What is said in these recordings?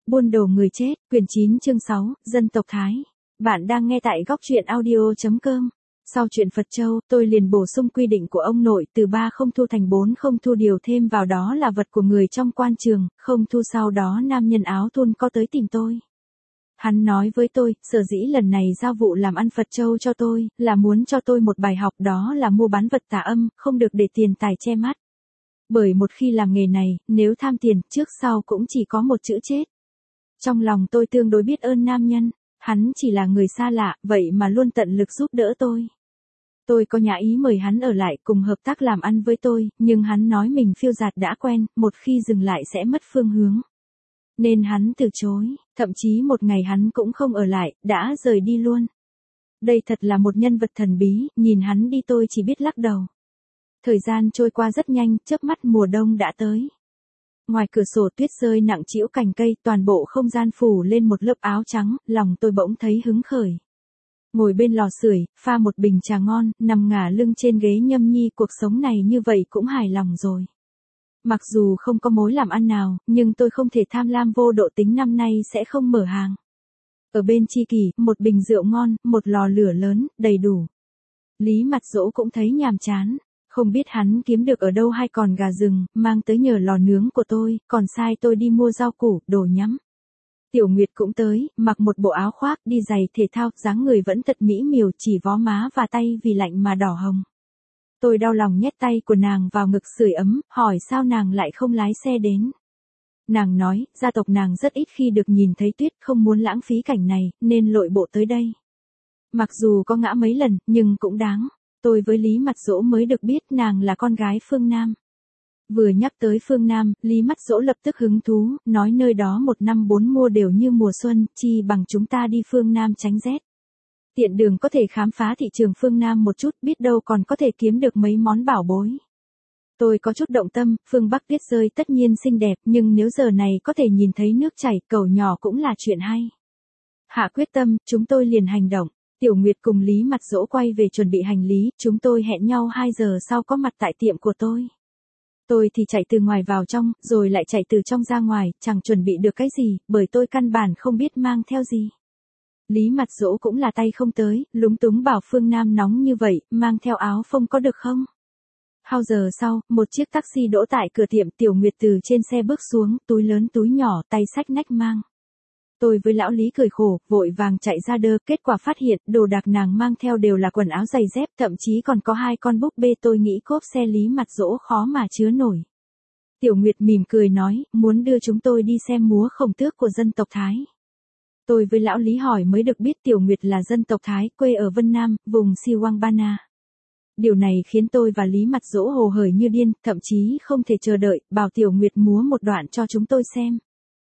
Buôn đồ người chết, quyển 9 chương 6, dân tộc Thái. Bạn đang nghe tại góc truyện audio.com. Sau chuyện Phật Châu, tôi liền bổ sung quy định của ông nội từ 3 không thu thành 4 không thu, điều thêm vào đó là vật của người trong quan trường, không thu. Sau đó nam nhân áo thun có tới tìm tôi. Hắn nói với tôi, sở dĩ lần này giao vụ làm ăn Phật Châu cho tôi, là muốn cho tôi một bài học, đó là mua bán vật tà âm, không được để tiền tài che mắt. Bởi một khi làm nghề này, nếu tham tiền, trước sau cũng chỉ có một chữ chết. Trong lòng tôi tương đối biết ơn nam nhân, hắn chỉ là người xa lạ, vậy mà luôn tận lực giúp đỡ tôi. Tôi có nhã ý mời hắn ở lại cùng hợp tác làm ăn với tôi, nhưng hắn nói mình phiêu dạt đã quen, một khi dừng lại sẽ mất phương hướng. Nên hắn từ chối, thậm chí một ngày hắn cũng không ở lại, đã rời đi luôn. Đây thật là một nhân vật thần bí, nhìn hắn đi tôi chỉ biết lắc đầu. Thời gian trôi qua rất nhanh, chớp mắt mùa đông đã tới. Ngoài cửa sổ tuyết rơi nặng trĩu cành cây, toàn bộ không gian phủ lên một lớp áo trắng, lòng tôi bỗng thấy hứng khởi. Ngồi bên lò sưởi, pha một bình trà ngon, nằm ngả lưng trên ghế nhâm nhi, cuộc sống này như vậy cũng hài lòng rồi. Mặc dù không có mối làm ăn nào, nhưng tôi không thể tham lam vô độ, tính năm nay sẽ không mở hàng. Ở bên tri kỷ, một bình rượu ngon, một lò lửa lớn, đầy đủ. Lý Mặt Dỗ cũng thấy nhàm chán. Không biết hắn kiếm được ở đâu hay còn gà rừng, mang tới nhờ lò nướng của tôi, còn sai tôi đi mua rau củ, đồ nhắm. Tiểu Nguyệt cũng tới, mặc một bộ áo khoác, đi giày thể thao, dáng người vẫn thật mỹ miều, chỉ vó má và tay vì lạnh mà đỏ hồng. Tôi đau lòng nhét tay của nàng vào ngực sưởi ấm, hỏi sao nàng lại không lái xe đến. Nàng nói, gia tộc nàng rất ít khi được nhìn thấy tuyết, không muốn lãng phí cảnh này, nên lội bộ tới đây. Mặc dù có ngã mấy lần, nhưng cũng đáng. Tôi với Lý Mặt Dỗ mới được biết nàng là con gái phương Nam. Vừa nhắc tới phương Nam, Lý Mặt Dỗ lập tức hứng thú, nói nơi đó 1 năm 4 mùa đều như mùa xuân, chi bằng chúng ta đi phương Nam tránh rét. Tiện đường có thể khám phá thị trường phương Nam một chút, biết đâu còn có thể kiếm được mấy món bảo bối. Tôi có chút động tâm, phương Bắc tuyết rơi tất nhiên xinh đẹp, nhưng nếu giờ này có thể nhìn thấy nước chảy, cầu nhỏ cũng là chuyện hay. Hạ quyết tâm, chúng tôi liền hành động. Tiểu Nguyệt cùng Lý Mặt Dỗ quay về chuẩn bị hành lý, chúng tôi hẹn nhau 2 giờ sau có mặt tại tiệm của tôi. Tôi thì chạy từ ngoài vào trong, rồi lại chạy từ trong ra ngoài, chẳng chuẩn bị được cái gì, bởi tôi căn bản không biết mang theo gì. Lý Mặt Dỗ cũng là tay không tới, lúng túng bảo phương Nam nóng như vậy, mang theo áo phông có được không? Hao giờ sau, một chiếc taxi đỗ tại cửa tiệm, Tiểu Nguyệt từ trên xe bước xuống, túi lớn túi nhỏ, tay xách nách mang. Tôi với lão Lý cười khổ, vội vàng chạy ra đơ, kết quả phát hiện, đồ đạc nàng mang theo đều là quần áo giày dép, thậm chí còn có 2 con búp bê, tôi nghĩ cốp xe Lý Mặt Dỗ khó mà chứa nổi. Tiểu Nguyệt mỉm cười nói, muốn đưa chúng tôi đi xem múa khổng tước của dân tộc Thái. Tôi với lão Lý hỏi mới được biết Tiểu Nguyệt là dân tộc Thái, quê ở Vân Nam, vùng Siwangbana. Điều này khiến tôi và Lý Mặt Dỗ hồ hởi như điên, thậm chí không thể chờ đợi, bảo Tiểu Nguyệt múa một đoạn cho chúng tôi xem.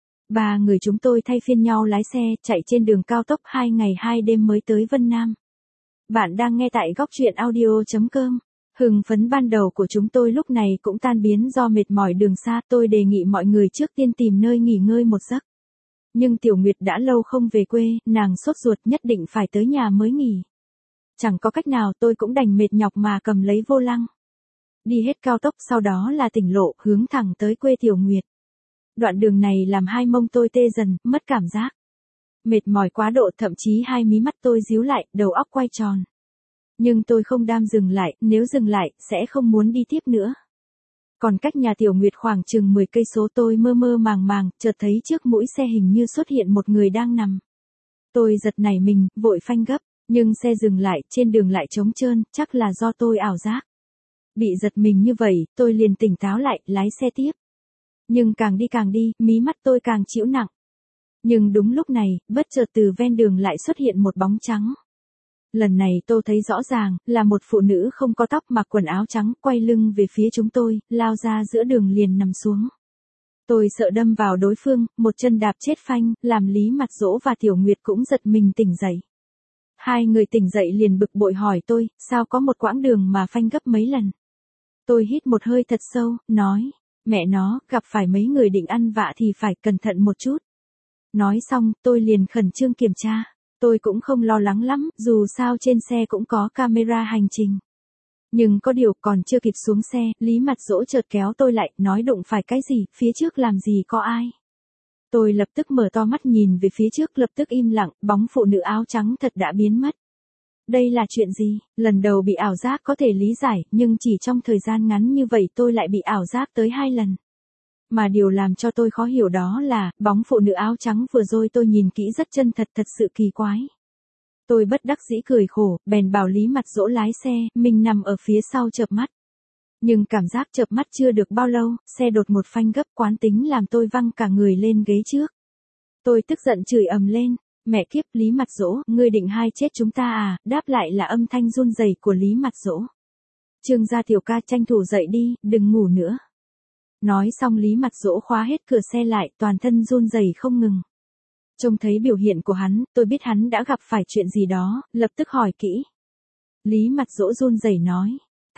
3 người chúng tôi thay phiên nhau lái xe, chạy trên đường cao tốc 2 ngày 2 đêm mới tới Vân Nam. Bạn đang nghe tại góc truyện audio.com. Hưng phấn ban đầu của chúng tôi lúc này cũng tan biến do mệt mỏi đường xa, tôi đề nghị mọi người trước tiên tìm nơi nghỉ ngơi một giấc. Nhưng Tiểu Nguyệt đã lâu không về quê, nàng sốt ruột nhất định phải tới nhà mới nghỉ. Chẳng có cách nào, tôi cũng đành mệt nhọc mà cầm lấy vô lăng. Đi hết cao tốc, sau đó là tỉnh lộ, hướng thẳng tới quê Tiểu Nguyệt. Đoạn đường này làm hai mông tôi tê dần, mất cảm giác. Mệt mỏi quá độ, thậm chí 2 mí mắt tôi díu lại, đầu óc quay tròn. Nhưng tôi không đam dừng lại, nếu dừng lại, sẽ không muốn đi tiếp nữa. Còn cách nhà Tiểu Nguyệt khoảng chừng 10 cây số, tôi mơ mơ màng màng, chợt thấy trước mũi xe hình như xuất hiện một người đang nằm. Tôi giật nảy mình, vội phanh gấp, nhưng xe dừng lại, trên đường lại trống trơn, chắc là do tôi ảo giác. Bị giật mình như vậy, tôi liền tỉnh táo lại, lái xe tiếp. Nhưng càng đi, mí mắt tôi càng chịu nặng. Nhưng đúng lúc này, bất chợt từ ven đường lại xuất hiện một bóng trắng. Lần này tôi thấy rõ ràng, là một phụ nữ không có tóc, mặc quần áo trắng, quay lưng về phía chúng tôi, lao ra giữa đường liền nằm xuống. Tôi sợ đâm vào đối phương, một chân đạp chết phanh, làm Lý Mặt Dỗ và Tiểu Nguyệt cũng giật mình tỉnh dậy. 2 người tỉnh dậy liền bực bội hỏi tôi, sao có một quãng đường mà phanh gấp mấy lần. Tôi hít một hơi thật sâu, nói, mẹ nó, gặp phải mấy người định ăn vạ thì phải cẩn thận một chút. Nói xong, tôi liền khẩn trương kiểm tra. Tôi cũng không lo lắng lắm, dù sao trên xe cũng có camera hành trình. Nhưng có điều còn chưa kịp xuống xe, Lý Mặt Dỗ chợt kéo tôi lại, nói đụng phải cái gì, phía trước làm gì có ai. Tôi lập tức mở to mắt nhìn về phía trước, lập tức im lặng, bóng phụ nữ áo trắng thật đã biến mất. Đây là chuyện gì? Lần đầu bị ảo giác có thể lý giải, nhưng chỉ trong thời gian ngắn như vậy tôi lại bị ảo giác tới 2 lần. Mà điều làm cho tôi khó hiểu đó là, bóng phụ nữ áo trắng vừa rồi tôi nhìn kỹ rất chân thật, thật sự kỳ quái. Tôi bất đắc dĩ cười khổ, bèn bảo Lý Mặt Dỗ lái xe, mình nằm ở phía sau chợp mắt. Nhưng cảm giác chợp mắt chưa được bao lâu, xe đột một phanh gấp quán tính làm tôi văng cả người lên ghế trước. Tôi tức giận chửi ầm lên, mẹ kiếp Lý Mặt Dỗ, ngươi định hai chết chúng ta à, đáp lại là âm thanh run rẩy của Lý Mặt Dỗ. Trương gia tiểu ca tranh thủ dậy đi, đừng ngủ nữa. Nói xong Lý Mặt Dỗ khóa hết cửa xe lại, toàn thân run rẩy không ngừng. Trông thấy biểu hiện của hắn, tôi biết hắn đã gặp phải chuyện gì đó, lập tức hỏi kỹ. Lý Mặt Dỗ run rẩy nói,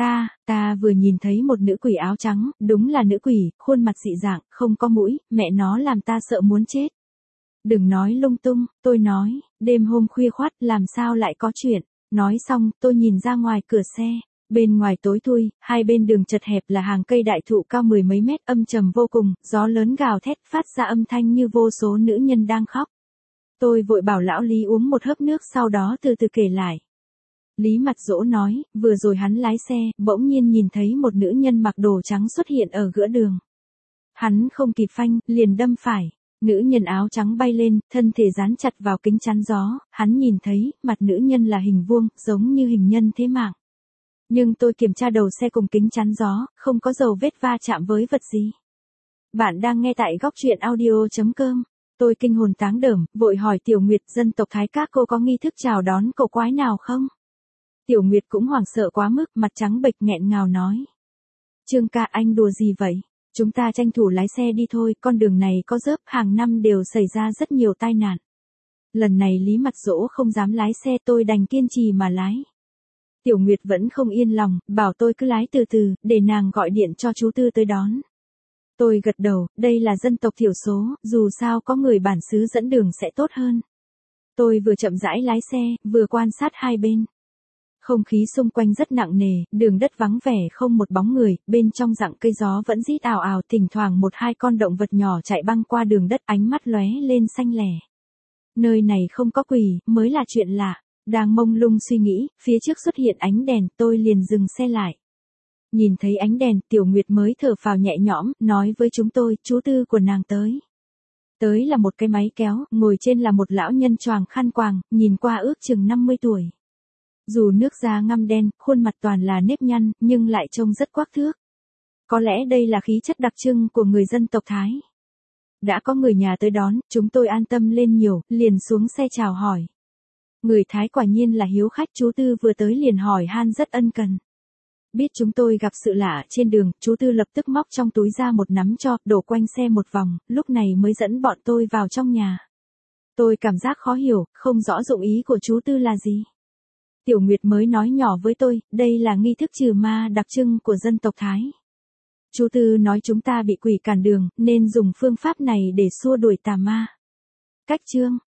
ta vừa nhìn thấy một nữ quỷ áo trắng, đúng là nữ quỷ, khuôn mặt dị dạng, không có mũi, mẹ nó làm ta sợ muốn chết. Đừng nói lung tung, tôi nói, đêm hôm khuya khoắt làm sao lại có chuyện. Nói xong, tôi nhìn ra ngoài cửa xe. Bên ngoài tối thui, hai bên đường chật hẹp là hàng cây đại thụ cao 10 mấy mét, âm trầm vô cùng, gió lớn gào thét phát ra âm thanh như vô số nữ nhân đang khóc. Tôi vội bảo lão Lý uống một hớp nước, sau đó từ từ kể lại. Lý Mặt Dỗ nói, vừa rồi hắn lái xe, bỗng nhiên nhìn thấy một nữ nhân mặc đồ trắng xuất hiện ở giữa đường. Hắn không kịp phanh, liền đâm phải. Nữ nhân áo trắng bay lên, thân thể dán chặt vào kính chắn gió, hắn nhìn thấy, mặt nữ nhân là hình vuông, giống như hình nhân thế mạng. Nhưng tôi kiểm tra đầu xe cùng kính chắn gió, không có dấu vết va chạm với vật gì. Bạn đang nghe tại góc truyện audio.com. Tôi kinh hồn táng đởm, vội hỏi Tiểu Nguyệt, dân tộc Thái các cô có nghi thức chào đón cậu quái nào không? Tiểu Nguyệt cũng hoảng sợ quá mức, mặt trắng bệch nghẹn ngào nói. Trương ca, anh đùa gì vậy? Chúng ta tranh thủ lái xe đi thôi, con đường này có dớp, hàng năm đều xảy ra rất nhiều tai nạn. Lần này Lý Mặt Dỗ không dám lái xe, tôi đành kiên trì mà lái. Tiểu Nguyệt vẫn không yên lòng, bảo tôi cứ lái từ từ, để nàng gọi điện cho chú Tư tới đón. Tôi gật đầu, đây là dân tộc thiểu số, dù sao có người bản xứ dẫn đường sẽ tốt hơn. Tôi vừa chậm rãi lái xe, vừa quan sát hai bên. Không khí xung quanh rất nặng nề, đường đất vắng vẻ không một bóng người, bên trong rặng cây gió vẫn rít ào ào, thỉnh thoảng một hai con động vật nhỏ chạy băng qua đường đất, ánh mắt lóe lên xanh lẻ. Nơi này không có quỷ, mới là chuyện lạ. Đang mông lung suy nghĩ, phía trước xuất hiện ánh đèn, tôi liền dừng xe lại. Nhìn thấy ánh đèn, Tiểu Nguyệt mới thở phào nhẹ nhõm, nói với chúng tôi, chú Tư của nàng tới. Tới là một cái máy kéo, ngồi trên là một lão nhân choàng khăn quàng, nhìn qua ước chừng 50 tuổi. Dù nước da ngăm đen, khuôn mặt toàn là nếp nhăn, nhưng lại trông rất quắc thước. Có lẽ đây là khí chất đặc trưng của người dân tộc Thái. Đã có người nhà tới đón, chúng tôi an tâm lên nhiều, liền xuống xe chào hỏi. Người Thái quả nhiên là hiếu khách, chú Tư vừa tới liền hỏi han rất ân cần. Biết chúng tôi gặp sự lạ trên đường, chú Tư lập tức móc trong túi ra một nắm cho, đổ quanh xe một vòng, lúc này mới dẫn bọn tôi vào trong nhà. Tôi cảm giác khó hiểu, không rõ dụng ý của chú Tư là gì. Tiểu Nguyệt mới nói nhỏ với tôi, đây là nghi thức trừ ma đặc trưng của dân tộc Thái. Chú Tư nói chúng ta bị quỷ cản đường, nên dùng phương pháp này để xua đuổi tà ma. Cách chương